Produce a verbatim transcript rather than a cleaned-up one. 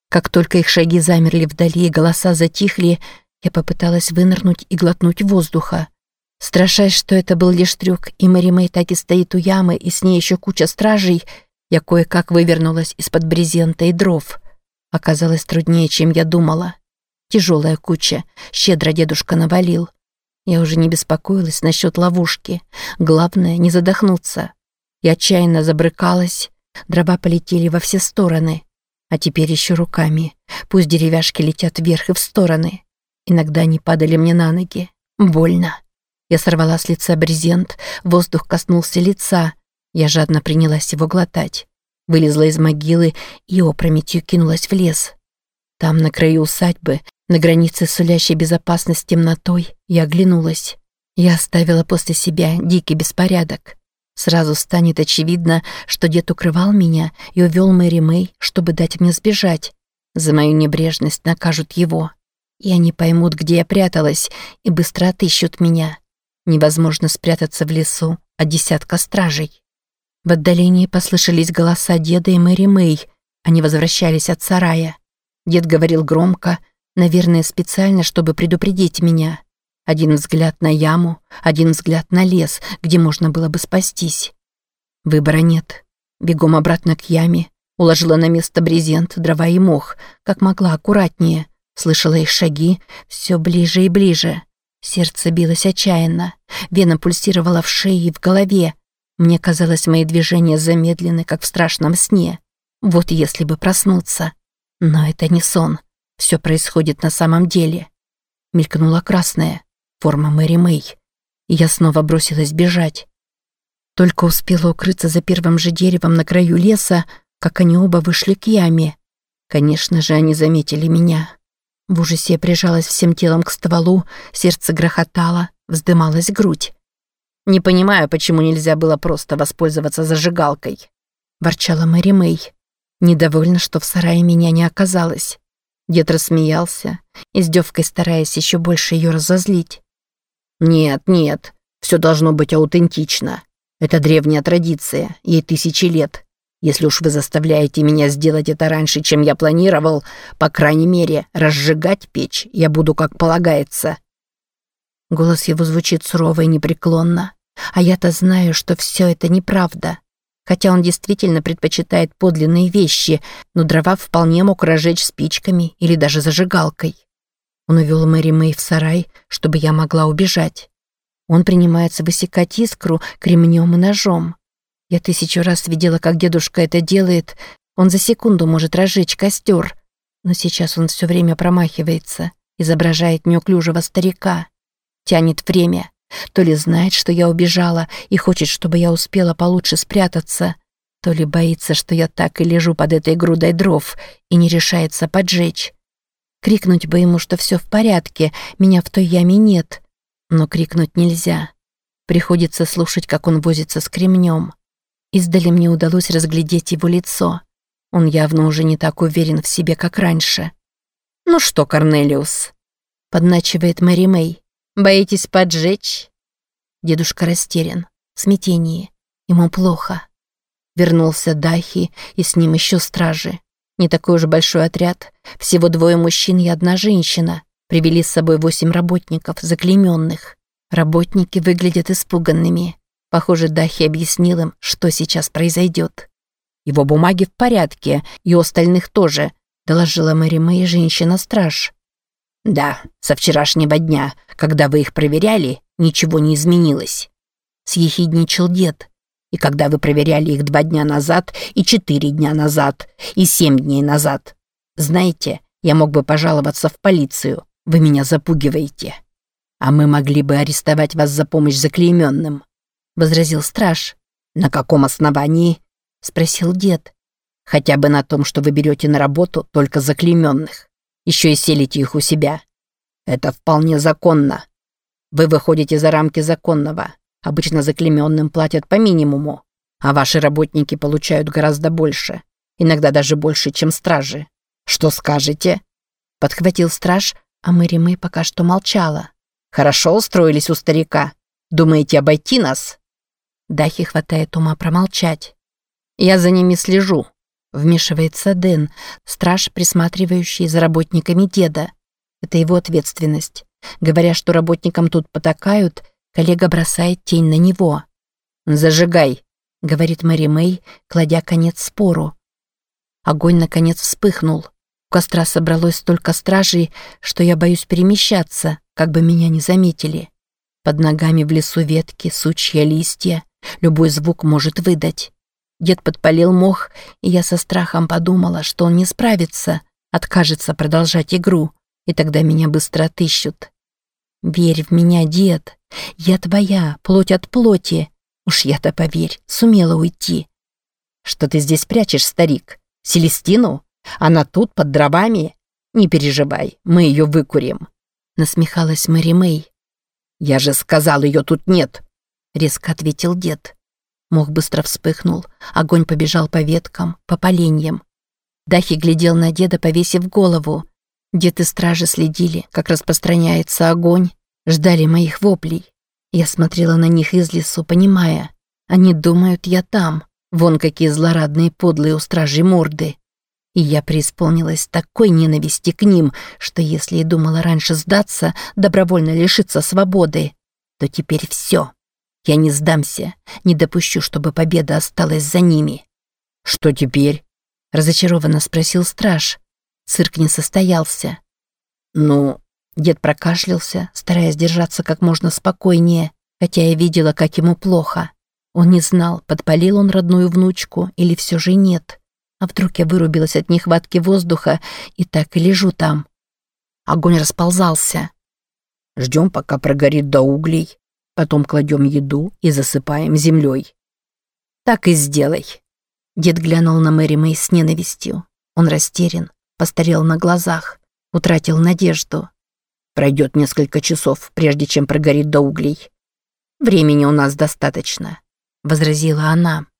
Как только их шаги замерли вдали и голоса затихли, я попыталась вынырнуть и глотнуть воздуха. Страшась, что это был лишь трюк, и Мэри Мэй так и стоит у ямы, и с ней еще куча стражей, я кое-как вывернулась из-под брезента и дров. Оказалось труднее, чем я думала. Тяжелая куча, щедро дедушка навалил. Я уже не беспокоилась насчет ловушки. Главное, не задохнуться. Я отчаянно забрыкалась, дрова полетели во все стороны. А теперь еще руками. Пусть деревяшки летят вверх и в стороны. Иногда они падали мне на ноги. Больно. Я сорвала с лица брезент, воздух коснулся лица. Я жадно принялась его глотать. Вылезла из могилы и опрометью кинулась в лес. Там, на краю усадьбы, на границе сулящей безопасность темнотой, я оглянулась. Я оставила после себя дикий беспорядок. Сразу станет очевидно, что дед укрывал меня и увел Мэри Мэй, чтобы дать мне сбежать. За мою небрежность накажут его. И они поймут, где я пряталась, и быстро отыщут меня. Невозможно спрятаться в лесу от десятка стражей. В отдалении послышались голоса деда и Мэри Мэй. Они возвращались от сарая. Дед говорил громко, наверное, специально, чтобы предупредить меня. Один взгляд на яму, один взгляд на лес, где можно было бы спастись. Выбора нет. Бегом обратно к яме. Уложила на место брезент, дрова и мох, как могла, аккуратнее. Слышала их шаги, все ближе и ближе. Сердце билось отчаянно. Вена пульсировала в шее и в голове. Мне казалось, мои движения замедлены, как в страшном сне. Вот если бы проснуться. Но это не сон. Все происходит на самом деле. Мелькнула красная. Форма Мэри Мэй. И я снова бросилась бежать. Только успела укрыться за первым же деревом на краю леса, как они оба вышли к яме. Конечно же, они заметили меня. В ужасе я прижалась всем телом к стволу, сердце грохотало, вздымалась грудь. «Не понимаю, почему нельзя было просто воспользоваться зажигалкой», – ворчала Мэри Мэй. Недовольна, что в сарае меня не оказалось. Дед рассмеялся, издевкой стараясь еще больше ее разозлить. «Нет, нет, все должно быть аутентично. Это древняя традиция, ей тысячи лет. Если уж вы заставляете меня сделать это раньше, чем я планировал, по крайней мере, разжигать печь я буду как полагается». Голос его звучит сурово и непреклонно. А я-то знаю, что все это неправда. Хотя он действительно предпочитает подлинные вещи, но дрова вполне мог разжечь спичками или даже зажигалкой. Он увел Мэри Мэй в сарай, чтобы я могла убежать. Он принимается высекать искру кремнем и ножом. Я тысячу раз видела, как дедушка это делает. Он за секунду может разжечь костер. Но сейчас он все время промахивается, изображает неуклюжего старика. Тянет время. То ли знает, что я убежала и хочет, чтобы я успела получше спрятаться, то ли боится, что я так и лежу под этой грудой дров и не решается поджечь. Крикнуть бы ему, что все в порядке, меня в той яме нет. Но крикнуть нельзя. Приходится слушать, как он возится с кремнем. Издали мне удалось разглядеть его лицо. Он явно уже не так уверен в себе, как раньше. «Ну что, Корнелиус?» — подначивает Мэри Мэй. «Боитесь поджечь?» Дедушка растерян, в смятении. Ему плохо. Вернулся Дахи, и с ним еще стражи. Не такой уж большой отряд. Всего двое мужчин и одна женщина. Привели с собой восемь работников, заклейменных. Работники выглядят испуганными. Похоже, Дахи объяснил им, что сейчас произойдет. «Его бумаги в порядке, и у остальных тоже», доложила Мэри Мэй, женщина-страж. «Да, со вчерашнего дня, когда вы их проверяли, ничего не изменилось», — съехидничал дед. «И когда вы проверяли их два дня назад, и четыре дня назад, и семь дней назад. Знаете, я мог бы пожаловаться в полицию, вы меня запугиваете. А мы могли бы арестовать вас за помощь заклейменным», — возразил страж. «На каком основании?» — спросил дед. «Хотя бы на том, что вы берете на работу только заклейменных. Еще и селите их у себя. Это вполне законно. Вы выходите за рамки законного. Обычно заклейменным платят по минимуму, а ваши работники получают гораздо больше, иногда даже больше, чем стражи. Что скажете?» Подхватил страж, а Мэри Мэй пока что молчала. «Хорошо устроились у старика. Думаете обойти нас?» Дахи хватает ума промолчать. «Я за ними слежу. Вмешивается Дэн, страж, присматривающий за работниками деда. Это его ответственность. Говоря, что работникам тут потакают, коллега бросает тень на него. «Зажигай», — говорит Мэри Мэй, кладя конец спору. Огонь, наконец, вспыхнул. У костра собралось столько стражей, что я боюсь перемещаться, как бы меня не заметили. Под ногами в лесу ветки, сучья, листья. Любой звук может выдать. Дед подпалил мох, и я со страхом подумала, что он не справится, откажется продолжать игру, и тогда меня быстро отыщут. «Верь в меня, дед. Я твоя, плоть от плоти. Уж я-то, поверь, сумела уйти». «Что ты здесь прячешь, старик? Селестину? Она тут, под дровами? Не переживай, мы ее выкурим», — насмехалась Мэри Мэй. «Я же сказал, ее тут нет», — резко ответил дед. Мох быстро вспыхнул, огонь побежал по веткам, по поленьям. Дахи глядел на деда, повесив голову. Дед и стражи следили, как распространяется огонь, ждали моих воплей. Я смотрела на них из лесу, понимая, они думают, я там. Вон какие злорадные подлые у стражей морды. И я преисполнилась такой ненависти к ним, что если и думала раньше сдаться, добровольно лишиться свободы, то теперь все. Я не сдамся, не допущу, чтобы победа осталась за ними. «Что теперь?» – разочарованно спросил страж. Цирк не состоялся. «Ну...» – дед прокашлялся, стараясь держаться как можно спокойнее, хотя я видела, как ему плохо. Он не знал, подпалил он родную внучку или все же нет. А вдруг я вырубилась от нехватки воздуха и так и лежу там. Огонь расползался. «Ждем, пока прогорит до углей. Потом кладем еду и засыпаем землей». «Так и сделай». Дед глянул на Мэри Мэй с ненавистью. Он растерян, постарел на глазах, утратил надежду. «Пройдет несколько часов, прежде чем прогорит до углей. Времени у нас достаточно», — возразила она.